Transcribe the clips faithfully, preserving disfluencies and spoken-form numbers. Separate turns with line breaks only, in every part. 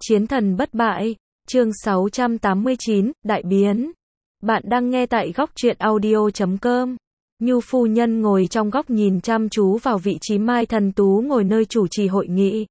Chiến thần bất bại, chương sáu trăm tám mươi chín, Đại biến. Bạn đang nghe tại góc truyện audio chấm com. Nhu phu nhân ngồi trong góc nhìn chăm chú vào vị trí Mai Thần Tú ngồi nơi chủ trì hội nghị.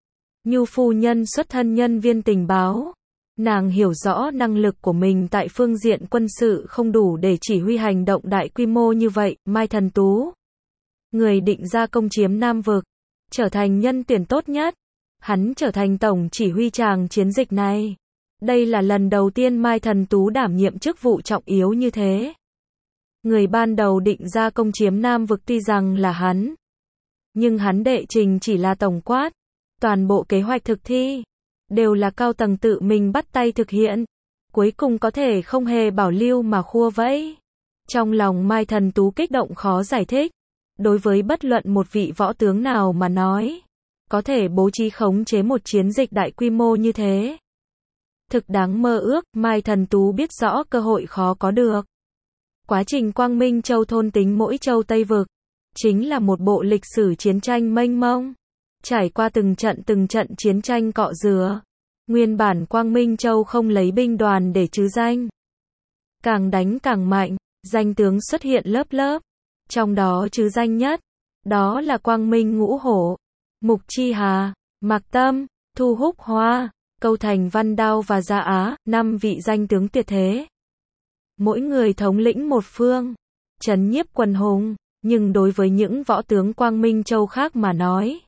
Nhu phu nhân xuất thân nhân viên tình báo. Nàng hiểu rõ năng lực của mình tại phương diện quân sự không đủ để chỉ huy hành động đại quy mô như vậy. Mai Thần Tú, người định ra công chiếm Nam Vực, trở thành nhân tuyển tốt nhất. Hắn trở thành tổng chỉ huy tràng chiến dịch này. Đây là lần đầu tiên Mai Thần Tú đảm nhiệm chức vụ trọng yếu như thế. Người ban đầu định ra công chiếm Nam Vực tuy rằng là hắn, nhưng hắn đệ trình chỉ là tổng quát. Toàn bộ kế hoạch thực thi đều là cao tầng tự mình bắt tay thực hiện. Cuối cùng có thể không hề bảo lưu mà khua vẫy. Trong lòng Mai Thần Tú kích động khó giải thích. Đối với bất luận một vị võ tướng nào mà nói, có thể bố trí khống chế một chiến dịch đại quy mô như thế, thực đáng mơ ước. Mai Thần Tú biết rõ cơ hội khó có được. Quá trình Quang Minh Châu thôn tính mỗi châu Tây Vực, chính là một bộ lịch sử chiến tranh mênh mông, trải qua từng trận từng trận chiến tranh cọ rửa. Nguyên bản Quang Minh Châu không lấy binh đoàn để trứ danh, càng đánh càng mạnh, danh tướng xuất hiện lớp lớp. Trong đó trứ danh nhất, đó là Quang Minh Ngũ Hổ, Mục Chi Hà, Mạc Tâm, Thu Húc Hoa, Câu Thành Văn Đao và Gia Á, năm vị danh tướng tuyệt thế. Mỗi người thống lĩnh một phương, trấn nhiếp quần hùng, nhưng đối với những võ tướng Quang Minh Châu khác mà nói,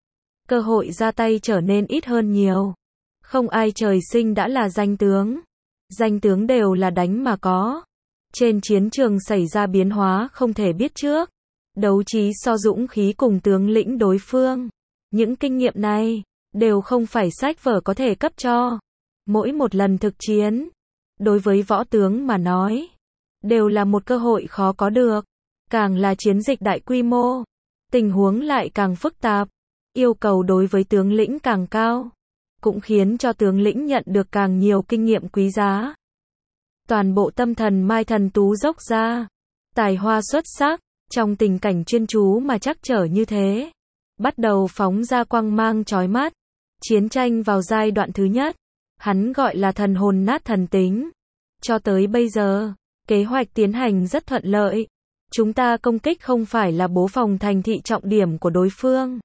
cơ hội ra tay trở nên ít hơn nhiều. Không ai trời sinh đã là danh tướng. Danh tướng đều là đánh mà có. Trên chiến trường xảy ra biến hóa không thể biết trước. Đấu trí so dũng khí cùng tướng lĩnh đối phương. Những kinh nghiệm này đều không phải sách vở có thể cấp cho. Mỗi một lần thực chiến, đối với võ tướng mà nói, đều là một cơ hội khó có được. Càng là chiến dịch đại quy mô, tình huống lại càng phức tạp, yêu cầu đối với tướng lĩnh càng cao, cũng khiến cho tướng lĩnh nhận được càng nhiều kinh nghiệm quý giá. Toàn bộ tâm thần Mai Thần Tú dốc ra, tài hoa xuất sắc, trong tình cảnh chuyên chú mà trắc trở như thế, bắt đầu phóng ra quang mang chói mắt. Chiến tranh vào giai đoạn thứ nhất, hắn gọi là thần hồn nát thần tính. Cho tới bây giờ, kế hoạch tiến hành rất thuận lợi. Chúng ta công kích không phải là bố phòng thành thị trọng điểm của đối phương.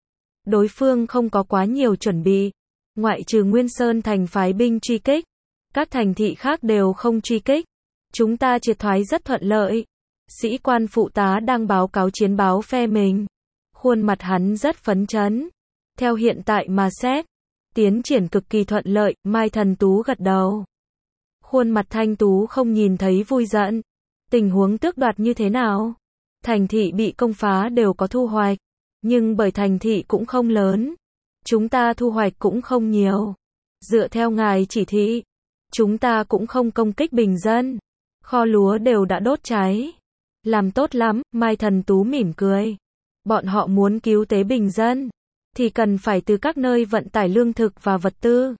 Đối phương không có quá nhiều chuẩn bị, ngoại trừ Nguyên Sơn thành phái binh truy kích, các thành thị khác đều không truy kích. Chúng ta triệt thoái rất thuận lợi. Sĩ quan phụ tá đang báo cáo chiến báo phe mình. Khuôn mặt hắn rất phấn chấn. Theo hiện tại mà xét, tiến triển cực kỳ thuận lợi. Mai Thần Tú gật đầu. Khuôn mặt thanh tú không nhìn thấy vui giận. Tình huống tước đoạt như thế nào? Thành thị bị công phá đều có thu hoạch, nhưng bởi thành thị cũng không lớn, chúng ta thu hoạch cũng không nhiều. Dựa theo ngài chỉ thị, chúng ta cũng không công kích bình dân. Kho lúa đều đã đốt cháy. Làm tốt lắm. Mai Thần Tú mỉm cười. Bọn họ muốn cứu tế bình dân, thì cần phải từ các nơi vận tải lương thực và vật tư.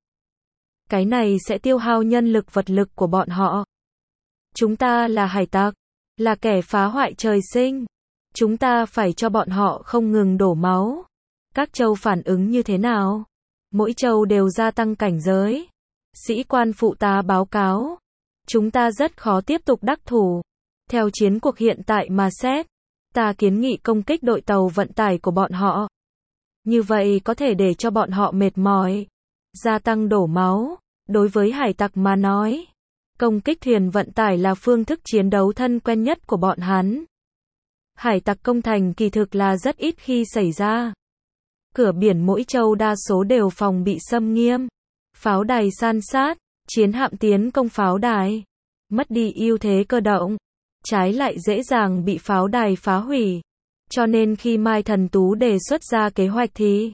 Cái này sẽ tiêu hao nhân lực vật lực của bọn họ. Chúng ta là hải tặc, là kẻ phá hoại trời sinh. Chúng ta phải cho bọn họ không ngừng đổ máu. Các châu phản ứng như thế nào? Mỗi châu đều gia tăng cảnh giới. Sĩ quan phụ tá báo cáo. Chúng ta rất khó tiếp tục đắc thủ. Theo chiến cuộc hiện tại mà xét, ta kiến nghị công kích đội tàu vận tải của bọn họ. Như vậy có thể để cho bọn họ mệt mỏi, gia tăng đổ máu. Đối với hải tặc mà nói, công kích thuyền vận tải là phương thức chiến đấu thân quen nhất của bọn hắn. Hải tặc công thành kỳ thực là rất ít khi xảy ra. Cửa biển mỗi châu đa số đều phòng bị xâm nghiêm. Pháo đài san sát, chiến hạm tiến công pháo đài, mất đi ưu thế cơ động, trái lại dễ dàng bị pháo đài phá hủy. Cho nên khi Mai Thần Tú đề xuất ra kế hoạch thì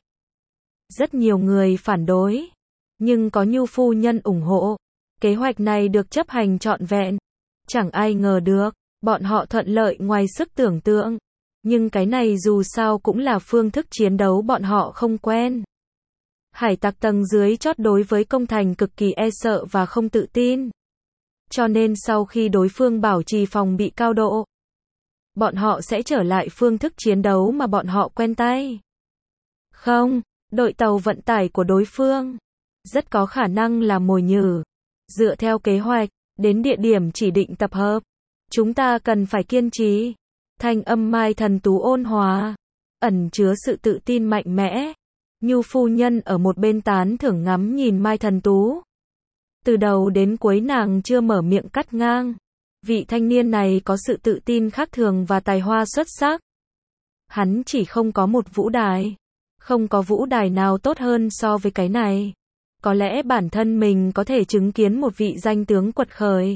rất nhiều người phản đối, nhưng có Nhu phu nhân ủng hộ. Kế hoạch này được chấp hành trọn vẹn. Chẳng ai ngờ được, bọn họ thuận lợi ngoài sức tưởng tượng. Nhưng cái này dù sao cũng là phương thức chiến đấu bọn họ không quen. Hải tặc tầng dưới chót đối với công thành cực kỳ e sợ và không tự tin. Cho nên sau khi đối phương bảo trì phòng bị cao độ, bọn họ sẽ trở lại phương thức chiến đấu mà bọn họ quen tay. Không, đội tàu vận tải của đối phương rất có khả năng là mồi nhử. Dựa theo kế hoạch, đến địa điểm chỉ định tập hợp. Chúng ta cần phải kiên trì. Thanh âm Mai Thần Tú ôn hòa, ẩn chứa sự tự tin mạnh mẽ. Nhu phu nhân ở một bên tán thưởng ngắm nhìn Mai Thần Tú. Từ đầu đến cuối nàng chưa mở miệng cắt ngang. Vị thanh niên này có sự tự tin khác thường và tài hoa xuất sắc. Hắn chỉ không có một vũ đài. Không có vũ đài nào tốt hơn so với cái này. Có lẽ bản thân mình có thể chứng kiến một vị danh tướng quật khởi.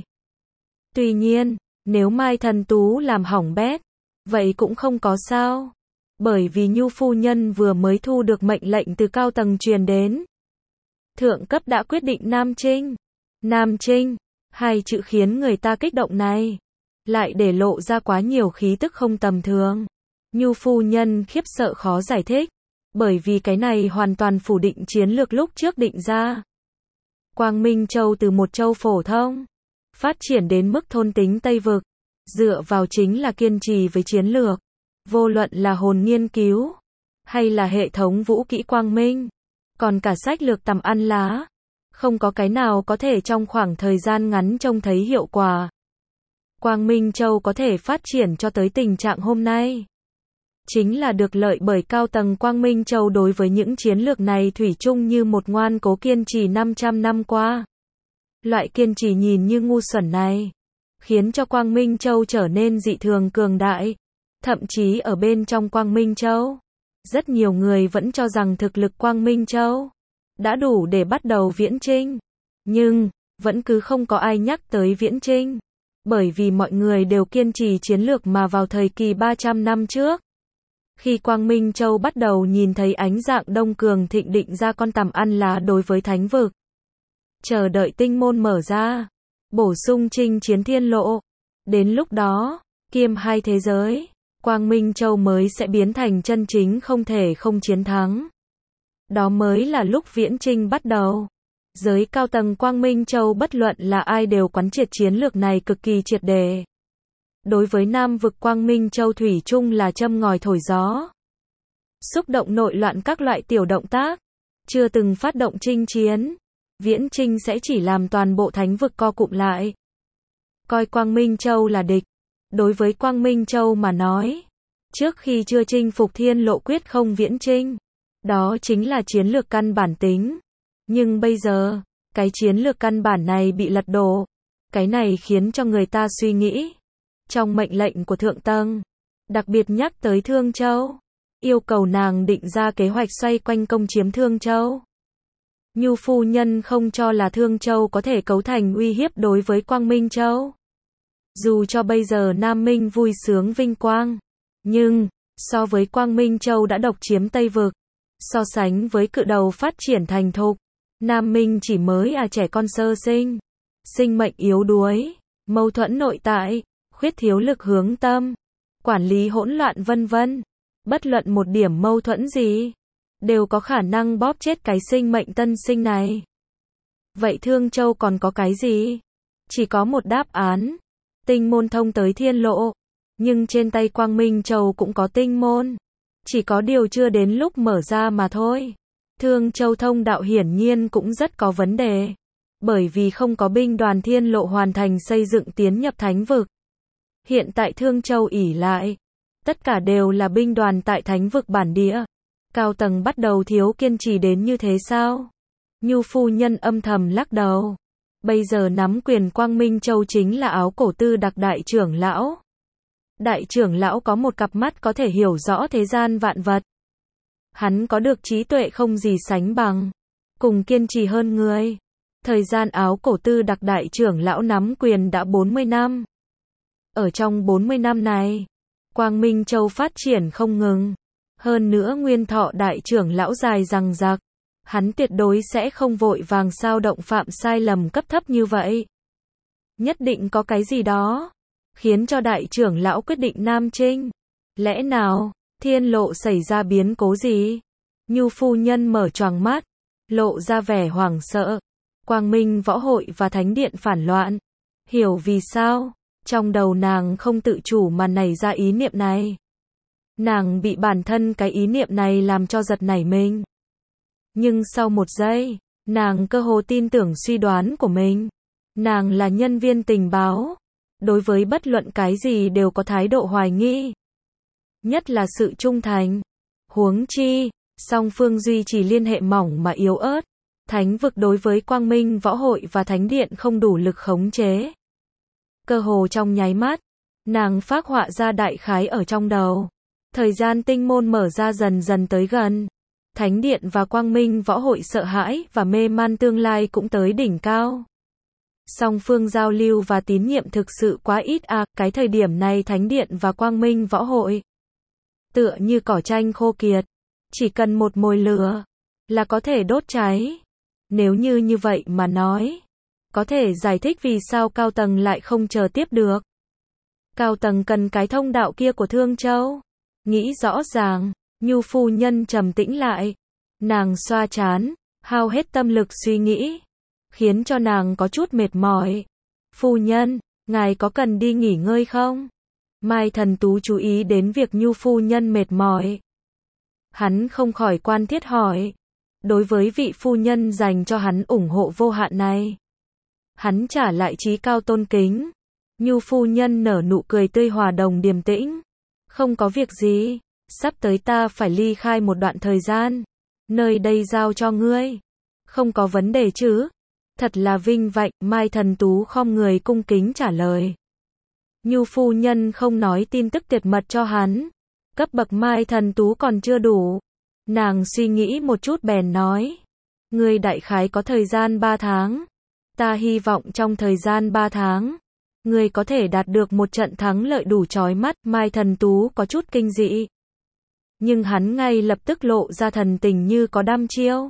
Tuy nhiên, nếu Mai Thần Tú làm hỏng bét, vậy cũng không có sao. Bởi vì Nhu phu nhân vừa mới thu được mệnh lệnh từ cao tầng truyền đến. Thượng cấp đã quyết định Nam Trinh. Nam Trinh, hai chữ khiến người ta kích động này, lại để lộ ra quá nhiều khí tức không tầm thường. Nhu phu nhân khiếp sợ khó giải thích, bởi vì cái này hoàn toàn phủ định chiến lược lúc trước định ra. Quang Minh Châu từ một châu phổ thông, phát triển đến mức thôn tính Tây Vực, dựa vào chính là kiên trì với chiến lược. Vô luận là hồn nghiên cứu, hay là hệ thống vũ kỹ Quang Minh, còn cả sách lược tầm ăn lá, không có cái nào có thể trong khoảng thời gian ngắn trông thấy hiệu quả. Quang Minh Châu có thể phát triển cho tới tình trạng hôm nay, chính là được lợi bởi cao tầng Quang Minh Châu đối với những chiến lược này thủy chung như một ngoan cố kiên trì năm trăm năm qua. Loại kiên trì nhìn như ngu xuẩn này, khiến cho Quang Minh Châu trở nên dị thường cường đại. Thậm chí ở bên trong Quang Minh Châu, rất nhiều người vẫn cho rằng thực lực Quang Minh Châu đã đủ để bắt đầu viễn chinh. Nhưng, vẫn cứ không có ai nhắc tới viễn chinh. Bởi vì mọi người đều kiên trì chiến lược mà vào thời kỳ ba trăm năm trước. Khi Quang Minh Châu bắt đầu nhìn thấy ánh dạng đông cường thịnh định ra con tằm ăn lá đối với thánh vực. Chờ đợi tinh môn mở ra, bổ sung chinh chiến thiên lộ. Đến lúc đó, kiêm hai thế giới, Quang Minh Châu mới sẽ biến thành chân chính không thể không chiến thắng. Đó mới là lúc viễn chinh bắt đầu. Giới cao tầng Quang Minh Châu bất luận là ai đều quán triệt chiến lược này cực kỳ triệt để. Đối với Nam vực Quang Minh Châu thủy chung là châm ngòi thổi gió. Xúc động nội loạn các loại tiểu động tác. Chưa từng phát động chinh chiến. Viễn chinh sẽ chỉ làm toàn bộ thánh vực co cụm lại. Coi Quang Minh Châu là địch. Đối với Quang Minh Châu mà nói, trước khi chưa chinh phục thiên lộ quyết không viễn chinh. Đó chính là chiến lược căn bản tính. Nhưng bây giờ, cái chiến lược căn bản này bị lật đổ. Cái này khiến cho người ta suy nghĩ. Trong mệnh lệnh của Thượng Tầng, đặc biệt nhắc tới Thương Châu, yêu cầu nàng định ra kế hoạch xoay quanh công chiếm Thương Châu. Nhu phu nhân không cho là Thương Châu có thể cấu thành uy hiếp đối với Quang Minh Châu. Dù cho bây giờ Nam Minh vui sướng vinh quang, nhưng, so với Quang Minh Châu đã độc chiếm Tây Vực, so sánh với cự đầu phát triển thành thục, Nam Minh chỉ mới à trẻ con sơ sinh, sinh mệnh yếu đuối, mâu thuẫn nội tại, khuyết thiếu lực hướng tâm, quản lý hỗn loạn vân vân. Bất luận một điểm mâu thuẫn gì, đều có khả năng bóp chết cái sinh mệnh tân sinh này. Vậy Thương Châu còn có cái gì? Chỉ có một đáp án. Tinh môn thông tới thiên lộ. Nhưng trên tay Quang Minh Châu cũng có tinh môn. Chỉ có điều chưa đến lúc mở ra mà thôi. Thương Châu thông đạo hiển nhiên cũng rất có vấn đề. Bởi vì không có binh đoàn thiên lộ hoàn thành xây dựng tiến nhập thánh vực. Hiện tại Thương Châu ỷ lại. Tất cả đều là binh đoàn tại thánh vực bản địa. Cao tầng bắt đầu thiếu kiên trì đến như thế sao? Nhu phu nhân âm thầm lắc đầu. Bây giờ nắm quyền Quang Minh Châu chính là Áo Cổ Tư Đặc đại trưởng lão. Đại trưởng lão có một cặp mắt có thể hiểu rõ thế gian vạn vật. Hắn có được trí tuệ không gì sánh bằng, cùng kiên trì hơn người. Thời gian Áo Cổ Tư Đặc đại trưởng lão nắm quyền đã bốn mươi năm. Ở trong bốn mươi năm này, Quang Minh Châu phát triển không ngừng. Hơn nữa nguyên thọ đại trưởng lão dài rằng rạc. Hắn tuyệt đối sẽ không vội vàng sao động phạm sai lầm cấp thấp như vậy. Nhất định có cái gì đó khiến cho đại trưởng lão quyết định Nam Trinh. Lẽ nào thiên lộ xảy ra biến cố gì? Nhu phu nhân mở choàng mắt, lộ ra vẻ hoảng sợ. Quang Minh võ hội và thánh điện phản loạn. Hiểu vì sao? Trong đầu nàng không tự chủ mà nảy ra ý niệm này. Nàng bị bản thân cái ý niệm này làm cho giật nảy mình. Nhưng sau một giây, Nàng cơ hồ tin tưởng suy đoán của mình. Nàng là nhân viên tình báo. Đối với bất luận cái gì đều có thái độ hoài nghi. Nhất là sự trung thành. Huống chi, song phương duy trì liên hệ mỏng mà yếu ớt. Thánh vực đối với Quang Minh Võ Hội và Thánh Điện không đủ lực khống chế. Cơ hồ trong nháy mắt, nàng phác họa ra đại khái ở trong đầu. Thời gian tinh môn mở ra dần dần tới gần. Thánh Điện và Quang Minh Võ Hội sợ hãi và mê man tương lai cũng tới đỉnh cao. Song phương giao lưu và tín nhiệm thực sự quá ít à, cái thời điểm này Thánh Điện và Quang Minh Võ Hội tựa như cỏ tranh khô kiệt, chỉ cần một mồi lửa là có thể đốt cháy. Nếu như như vậy mà nói, có thể giải thích vì sao cao tầng lại không chờ tiếp được. Cao tầng cần cái thông đạo kia của Thương Châu. Nghĩ rõ ràng, Nhu phu nhân trầm tĩnh lại. Nàng xoa trán, hao hết tâm lực suy nghĩ, khiến cho nàng có chút mệt mỏi. Phu nhân, ngài có cần đi nghỉ ngơi không? Mai Thần Tú chú ý đến việc Nhu phu nhân mệt mỏi. Hắn không khỏi quan thiết hỏi. Đối với vị phu nhân dành cho hắn ủng hộ vô hạn này, hắn trả lại trí cao tôn kính. Nhu phu nhân nở nụ cười tươi hòa đồng điềm tĩnh. Không có việc gì, sắp tới ta phải ly khai một đoạn thời gian. Nơi đây giao cho ngươi. Không có vấn đề chứ? Thật là vinh vạnh, Mai Thần Tú khom người cung kính trả lời. Nhu phu nhân không nói tin tức tuyệt mật cho hắn. Cấp bậc Mai Thần Tú còn chưa đủ. Nàng suy nghĩ một chút bèn nói. Ngươi đại khái có thời gian ba tháng. Ta hy vọng trong thời gian ba tháng, ngươi có thể đạt được một trận thắng lợi đủ chói mắt. Mai Thần Tú có chút kinh dị. Nhưng hắn ngay lập tức lộ ra thần tình như có đăm chiêu.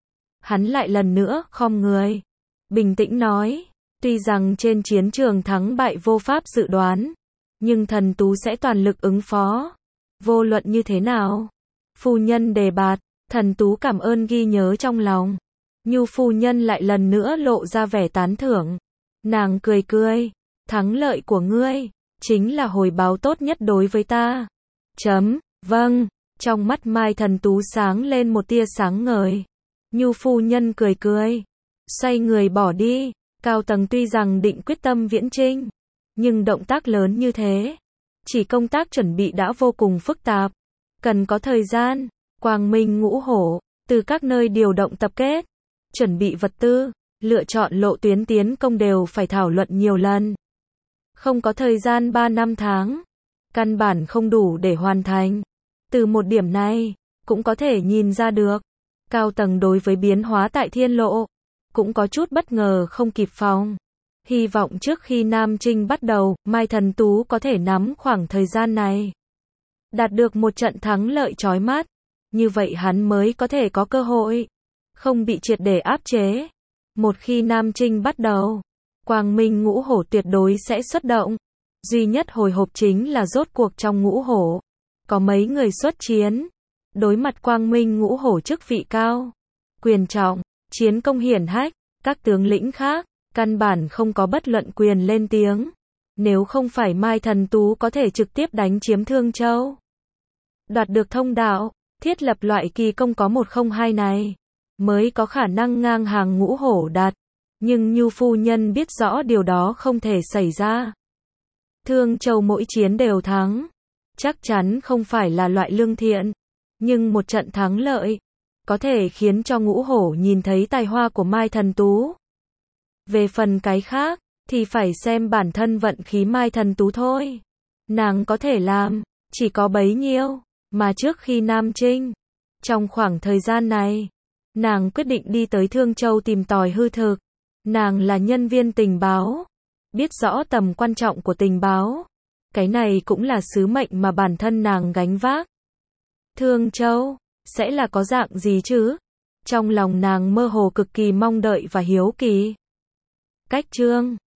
Hắn lại lần nữa khom người, bình tĩnh nói. Tuy rằng trên chiến trường thắng bại vô pháp dự đoán, nhưng Thần Tú sẽ toàn lực ứng phó. Vô luận như thế nào? Phu nhân đề bạt, Thần Tú cảm ơn ghi nhớ trong lòng. Nhu phu nhân lại lần nữa lộ ra vẻ tán thưởng. Nàng cười cười. Thắng lợi của ngươi chính là hồi báo tốt nhất đối với ta. Chấm, vâng. Trong mắt Mai Thần Tú sáng lên một tia sáng ngời. Nhu phu nhân cười cười, xoay người bỏ đi. Cao tầng tuy rằng định quyết tâm viễn chinh, nhưng động tác lớn như thế, chỉ công tác chuẩn bị đã vô cùng phức tạp, cần có thời gian. Quang Minh Ngũ Hổ từ các nơi điều động tập kết, chuẩn bị vật tư, lựa chọn lộ tuyến tiến công đều phải thảo luận nhiều lần. Không có thời gian ba năm tháng, căn bản không đủ để hoàn thành. Từ một điểm này, cũng có thể nhìn ra được, cao tầng đối với biến hóa tại Thiên Lộ, cũng có chút bất ngờ không kịp phòng. Hy vọng trước khi Nam Trinh bắt đầu, Mai Thần Tú có thể nắm khoảng thời gian này, đạt được một trận thắng lợi chói mắt. Như vậy hắn mới có thể có cơ hội, không bị triệt để áp chế. Một khi Nam Trinh bắt đầu, Quang Minh Ngũ Hổ tuyệt đối sẽ xuất động. Duy nhất hồi hộp chính là rốt cuộc trong Ngũ Hổ có mấy người xuất chiến. Đối mặt Quang Minh Ngũ Hổ chức vị cao, quyền trọng, chiến công hiển hách, các tướng lĩnh khác căn bản không có bất luận quyền lên tiếng. Nếu không phải Mai Thần Tú có thể trực tiếp đánh chiếm Thương Châu, đoạt được thông đạo, thiết lập loại kỳ công có một không hai này, mới có khả năng ngang hàng Ngũ Hổ đạt. Nhưng Nhu phu nhân biết rõ điều đó không thể xảy ra. Thương Châu mỗi chiến đều thắng, chắc chắn không phải là loại lương thiện. Nhưng một trận thắng lợi, có thể khiến cho Ngũ Hổ nhìn thấy tài hoa của Mai Thần Tú. Về phần cái khác, thì phải xem bản thân vận khí Mai Thần Tú thôi. Nàng có thể làm, chỉ có bấy nhiêu. Mà trước khi Nam Trinh, trong khoảng thời gian này, nàng quyết định đi tới Thương Châu tìm tòi hư thực. Nàng là nhân viên tình báo, biết rõ tầm quan trọng của tình báo. Cái này cũng là sứ mệnh mà bản thân nàng gánh vác. Thương Châu sẽ là có dạng gì chứ? Trong lòng nàng mơ hồ cực kỳ mong đợi và hiếu kỳ. Cách chương